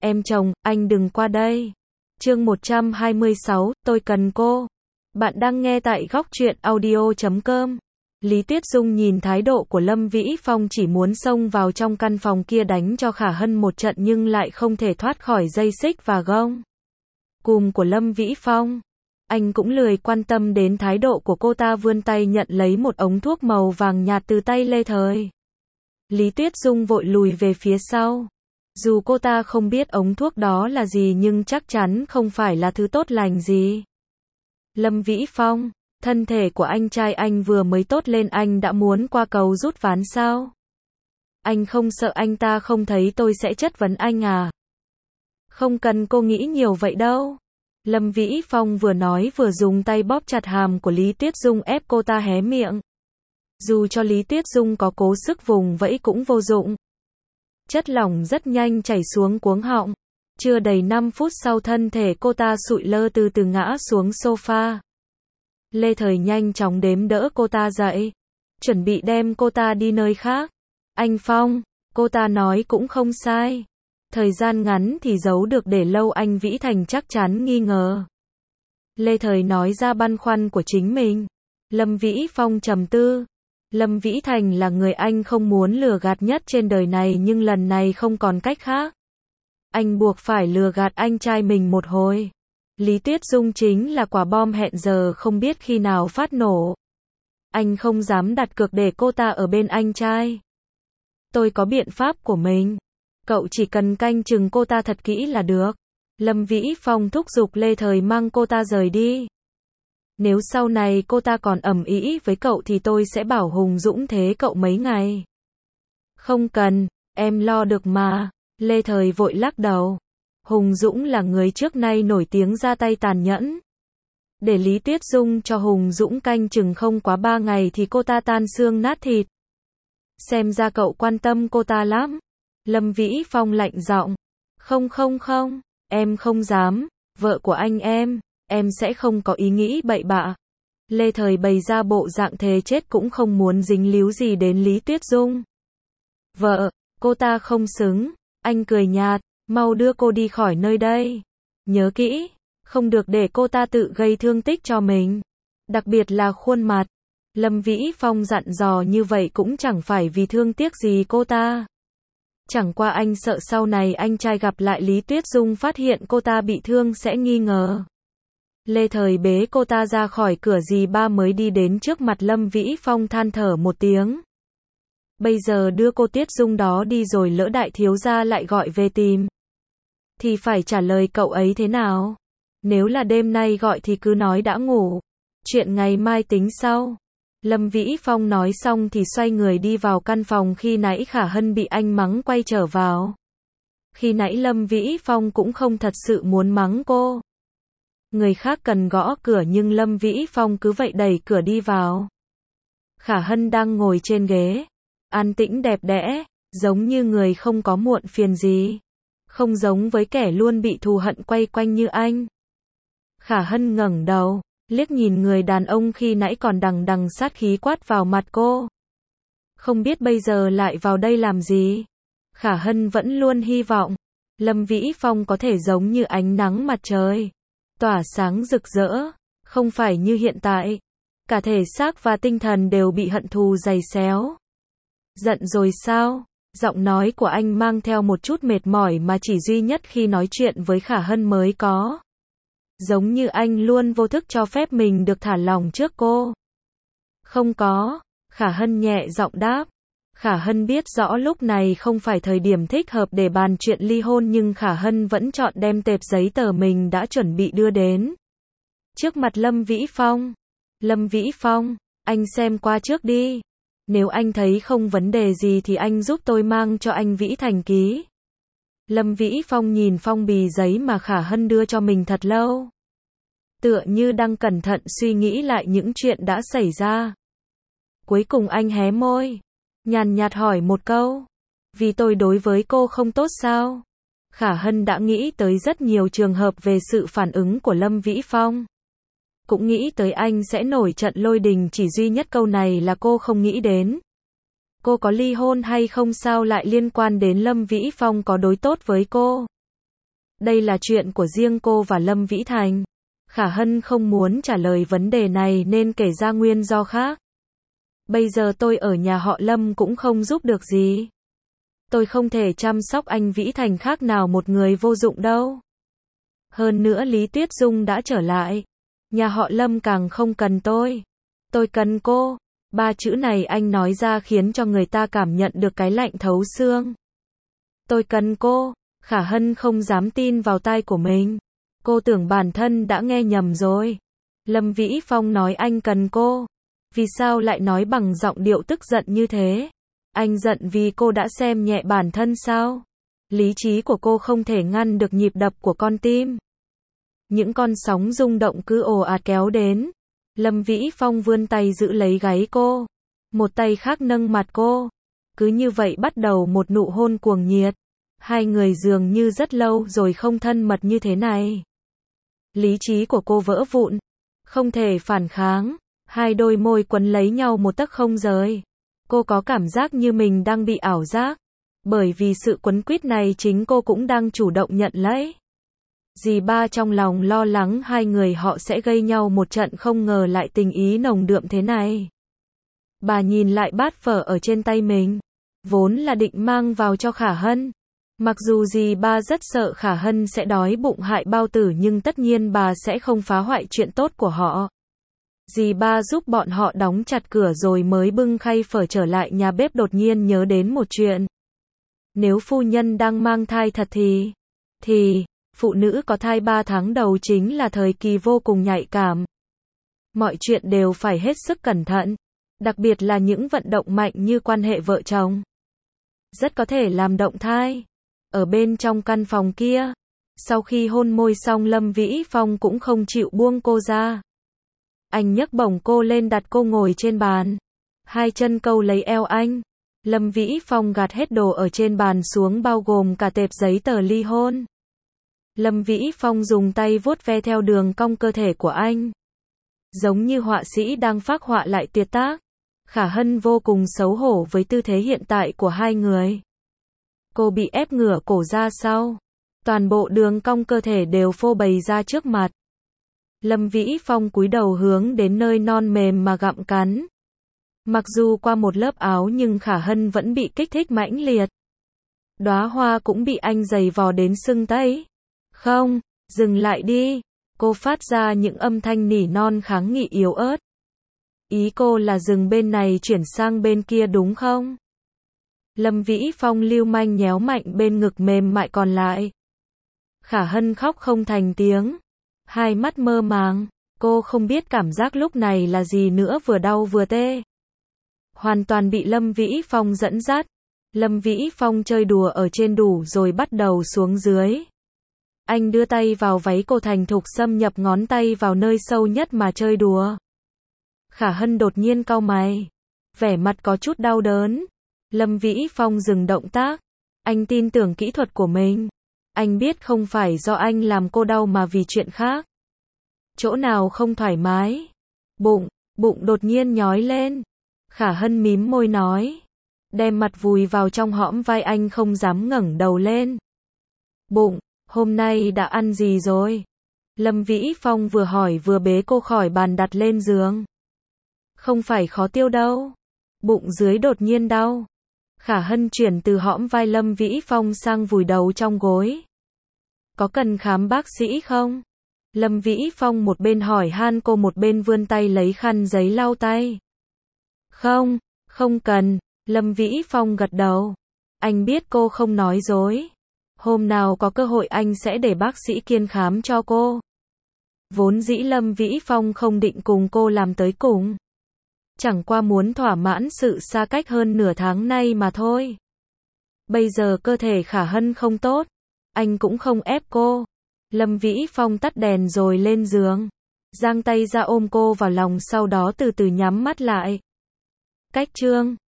Em chồng, anh đừng qua đây. Chương 126, tôi cần cô. Bạn đang nghe tại góc truyện audio.com. Lý Tuyết Dung nhìn thái độ của Lâm Vĩ Phong, chỉ muốn xông vào trong căn phòng kia đánh cho Khả Hân một trận nhưng lại không thể thoát khỏi dây xích và gông cùm của Lâm Vĩ Phong. Anh cũng lười quan tâm đến thái độ của cô ta, vươn tay nhận lấy một ống thuốc màu vàng nhạt từ tay Lê Thời. Lý Tuyết Dung vội lùi về phía sau. Dù cô ta không biết ống thuốc đó là gì nhưng chắc chắn không phải là thứ tốt lành gì. Lâm Vĩ Phong, thân thể của anh trai anh vừa mới tốt lên anh đã muốn qua cầu rút ván sao? Anh không sợ anh ta không thấy tôi sẽ chất vấn anh à? Không cần cô nghĩ nhiều vậy đâu. Lâm Vĩ Phong vừa nói vừa dùng tay bóp chặt hàm của Lý Tuyết Dung, ép cô ta hé miệng. Dù cho Lý Tuyết Dung có cố sức vùng vẫy cũng vô dụng. Chất lỏng rất nhanh chảy xuống cuống họng. Chưa đầy 5 phút sau thân thể cô ta sụi lơ từ từ ngã xuống sofa. Lê Thời nhanh chóng đếm đỡ cô ta dậy, chuẩn bị đem cô ta đi nơi khác. Anh Phong, cô ta nói cũng không sai. Thời gian ngắn thì giấu được, để lâu anh Vĩ Thành chắc chắn nghi ngờ. Lê Thời nói ra băn khoăn của chính mình. Lâm Vĩ Phong trầm tư. Lâm Vĩ Thành là người anh không muốn lừa gạt nhất trên đời này, nhưng lần này không còn cách khác. Anh buộc phải lừa gạt anh trai mình một hồi. Lý Tuyết Dung chính là quả bom hẹn giờ không biết khi nào phát nổ. Anh không dám đặt cược để cô ta ở bên anh trai. Tôi có biện pháp của mình. Cậu chỉ cần canh chừng cô ta thật kỹ là được. Lâm Vĩ Phong thúc giục Lê Thời mang cô ta rời đi. Nếu sau này cô ta còn ầm ĩ với cậu thì tôi sẽ bảo Hùng Dũng thế cậu mấy ngày. Không cần, em lo được mà. Lê Thời vội lắc đầu. Hùng Dũng là người trước nay nổi tiếng ra tay tàn nhẫn. Để Lý Tuyết Dung cho Hùng Dũng canh chừng không quá 3 ngày thì cô ta tan xương nát thịt. Xem ra cậu quan tâm cô ta lắm. Lâm Vĩ Phong lạnh giọng. Không, em không dám. Vợ của anh em sẽ không có ý nghĩ bậy bạ. Lê Thời bày ra bộ dạng thề chết cũng không muốn dính líu gì đến Lý Tuyết Dung. Vợ, cô ta không xứng. Anh cười nhạt, mau đưa cô đi khỏi nơi đây. Nhớ kỹ, không được để cô ta tự gây thương tích cho mình. Đặc biệt là khuôn mặt. Lâm Vĩ Phong dặn dò như vậy cũng chẳng phải vì thương tiếc gì cô ta. Chẳng qua anh sợ sau này anh trai gặp lại Lý Tuyết Dung phát hiện cô ta bị thương sẽ nghi ngờ. Lê Thời bế cô ta ra khỏi cửa dì ba mới đi đến trước mặt Lâm Vĩ Phong, than thở một tiếng. Bây giờ đưa cô Tuyết Dung đó đi rồi lỡ đại thiếu gia lại gọi về tìm thì phải trả lời cậu ấy thế nào? Nếu là đêm nay gọi thì cứ nói đã ngủ. Chuyện ngày mai tính sau. Lâm Vĩ Phong nói xong thì xoay người đi vào căn phòng khi nãy Khả Hân bị anh mắng quay trở vào. Khi nãy Lâm Vĩ Phong cũng không thật sự muốn mắng cô. Người khác cần gõ cửa nhưng Lâm Vĩ Phong cứ vậy đẩy cửa đi vào. Khả Hân đang ngồi trên ghế, an tĩnh đẹp đẽ, giống như người không có muộn phiền gì. Không giống với kẻ luôn bị thù hận quay quanh như anh. Khả Hân ngẩng đầu, liếc nhìn người đàn ông khi nãy còn đằng đằng sát khí quát vào mặt cô. Không biết bây giờ lại vào đây làm gì? Khả Hân vẫn luôn hy vọng Lâm Vĩ Phong có thể giống như ánh nắng mặt trời, tỏa sáng rực rỡ, không phải như hiện tại. Cả thể xác và tinh thần đều bị hận thù giày xéo. Giận rồi sao? Giọng nói của anh mang theo một chút mệt mỏi mà chỉ duy nhất khi nói chuyện với Khả Hân mới có. Giống như anh luôn vô thức cho phép mình được thả lỏng trước cô. Không có, Khả Hân nhẹ giọng đáp. Khả Hân biết rõ lúc này không phải thời điểm thích hợp để bàn chuyện ly hôn nhưng Khả Hân vẫn chọn đem tệp giấy tờ mình đã chuẩn bị đưa đến trước mặt Lâm Vĩ Phong. Lâm Vĩ Phong, anh xem qua trước đi. Nếu anh thấy không vấn đề gì thì anh giúp tôi mang cho anh Vĩ Thành ký. Lâm Vĩ Phong nhìn phong bì giấy mà Khả Hân đưa cho mình thật lâu. Tựa như đang cẩn thận suy nghĩ lại những chuyện đã xảy ra. Cuối cùng anh hé môi, nhàn nhạt hỏi một câu. Vì tôi đối với cô không tốt sao? Khả Hân đã nghĩ tới rất nhiều trường hợp về sự phản ứng của Lâm Vĩ Phong. Cũng nghĩ tới anh sẽ nổi trận lôi đình, chỉ duy nhất câu này là cô không nghĩ đến. Cô có ly hôn hay không sao lại liên quan đến Lâm Vĩ Phong có đối tốt với cô? Đây là chuyện của riêng cô và Lâm Vĩ Thành. Khả Hân không muốn trả lời vấn đề này nên kể ra nguyên do khác. Bây giờ tôi ở nhà họ Lâm cũng không giúp được gì. Tôi không thể chăm sóc anh Vĩ Thành khác nào một người vô dụng đâu. Hơn nữa Lý Tuyết Dung đã trở lại. Nhà họ Lâm càng không cần tôi. Tôi cần cô. 3 chữ này anh nói ra khiến cho người ta cảm nhận được cái lạnh thấu xương. Tôi cần cô. Khả Hân không dám tin vào tai của mình. Cô tưởng bản thân đã nghe nhầm rồi. Lâm Vĩ Phong nói anh cần cô. Vì sao lại nói bằng giọng điệu tức giận như thế? Anh giận vì cô đã xem nhẹ bản thân sao? Lý trí của cô không thể ngăn được nhịp đập của con tim. Những con sóng rung động cứ ồ ạt kéo đến. Lâm Vĩ Phong vươn tay giữ lấy gáy cô. Một tay khác nâng mặt cô. Cứ như vậy bắt đầu một nụ hôn cuồng nhiệt. Hai người dường như rất lâu rồi không thân mật như thế này. Lý trí của cô vỡ vụn. Không thể phản kháng. Hai đôi môi quấn lấy nhau một tấc không rời. Cô có cảm giác như mình đang bị ảo giác. Bởi vì sự quấn quýt này chính cô cũng đang chủ động nhận lấy. Dì ba trong lòng lo lắng hai người họ sẽ gây nhau một trận, không ngờ lại tình ý nồng đượm thế này. Bà nhìn lại bát phở ở trên tay mình. Vốn là định mang vào cho Khả Hân. Mặc dù dì ba rất sợ Khả Hân sẽ đói bụng hại bao tử nhưng tất nhiên bà sẽ không phá hoại chuyện tốt của họ. Dì ba giúp bọn họ đóng chặt cửa rồi mới bưng khay phở trở lại nhà bếp, đột nhiên nhớ đến một chuyện. Nếu phu nhân đang mang thai thật thì phụ nữ có thai 3 tháng đầu chính là thời kỳ vô cùng nhạy cảm. Mọi chuyện đều phải hết sức cẩn thận, đặc biệt là những vận động mạnh như quan hệ vợ chồng. Rất có thể làm động thai. Ở bên trong căn phòng kia, sau khi hôn môi xong Lâm Vĩ Phong cũng không chịu buông cô ra. Anh nhấc bổng cô lên đặt cô ngồi trên bàn. Hai chân câu lấy eo anh. Lâm Vĩ Phong gạt hết đồ ở trên bàn xuống bao gồm cả tệp giấy tờ ly hôn. Lâm Vĩ Phong dùng tay vuốt ve theo đường cong cơ thể của anh. Giống như họa sĩ đang phác họa lại tuyệt tác. Khả Hân vô cùng xấu hổ với tư thế hiện tại của hai người. Cô bị ép ngửa cổ ra sau. Toàn bộ đường cong cơ thể đều phô bày ra trước mặt. Lâm Vĩ Phong cúi đầu hướng đến nơi non mềm mà gặm cắn. Mặc dù qua một lớp áo nhưng Khả Hân vẫn bị kích thích mãnh liệt. Đóa hoa cũng bị anh giày vò đến sưng tấy. Không, dừng lại đi. Cô phát ra những âm thanh nỉ non kháng nghị yếu ớt. Ý cô là dừng bên này chuyển sang bên kia đúng không? Lâm Vĩ Phong lưu manh nhéo mạnh bên ngực mềm mại còn lại. Khả Hân khóc không thành tiếng. Hai mắt mơ màng. Cô không biết cảm giác lúc này là gì nữa, vừa đau vừa tê. Hoàn toàn bị Lâm Vĩ Phong dẫn dắt. Lâm Vĩ Phong chơi đùa ở trên đủ rồi bắt đầu xuống dưới. Anh đưa tay vào váy cô thành thục, xâm nhập ngón tay vào nơi sâu nhất mà chơi đùa. Khả Hân đột nhiên cau mày. Vẻ mặt có chút đau đớn. Lâm Vĩ Phong dừng động tác. Anh tin tưởng kỹ thuật của mình. Anh biết không phải do anh làm cô đau mà vì chuyện khác. Chỗ nào không thoải mái? Bụng đột nhiên nhói lên. Khả Hân mím môi nói. Đem mặt vùi vào trong hõm vai anh không dám ngẩng đầu lên. Hôm nay đã ăn gì rồi? Lâm Vĩ Phong vừa hỏi vừa bế cô khỏi bàn đặt lên giường. Không phải khó tiêu đâu. Bụng dưới đột nhiên đau. Khả Hân chuyển từ hõm vai Lâm Vĩ Phong sang vùi đầu trong gối. Có cần khám bác sĩ không? Lâm Vĩ Phong một bên hỏi han cô một bên vươn tay lấy khăn giấy lau tay. Không cần. Lâm Vĩ Phong gật đầu. Anh biết cô không nói dối. Hôm nào có cơ hội anh sẽ để bác sĩ Kiên khám cho cô. Vốn dĩ Lâm Vĩ Phong không định cùng cô làm tới cùng. Chẳng qua muốn thỏa mãn sự xa cách hơn nửa tháng nay mà thôi. Bây giờ cơ thể Khả Hân không tốt. Anh cũng không ép cô. Lâm Vĩ Phong tắt đèn rồi lên giường. Giang tay ra ôm cô vào lòng, sau đó từ từ nhắm mắt lại. Cách chương